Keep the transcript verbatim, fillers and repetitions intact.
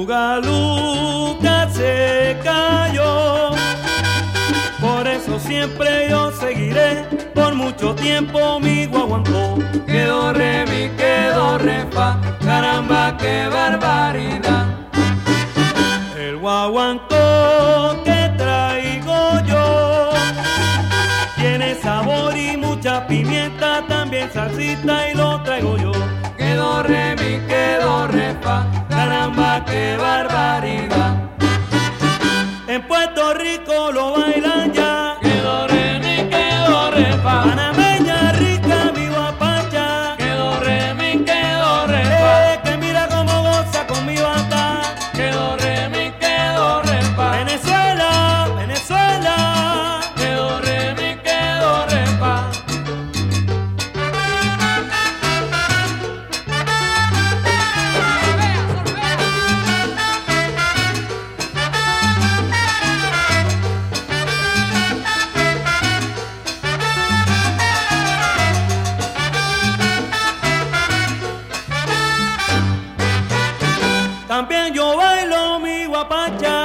Luga Luga se cayó. Por eso siempre yo seguiré, por mucho tiempo mi guaguancó. Quedó re mi, quedó re fa, caramba qué barbaridad. El guaguancó que traigo yo tiene sabor y mucha pimienta, también salsita y lo traigo yo. Quedó re mi, quedó re fa, caramba qué barbaridad. En Puerto Rico lo bailan ya. Quedó re mi, quedó re fa, Panameña rica mi guapacha. quedó re mi, quedó re fa, Eh, que mira cómo goza con mi banda. quedó re mi, quedó re fa, Venezuela, Venezuela. quedó re mi, quedó re fa. También yo bailo mi guapacha.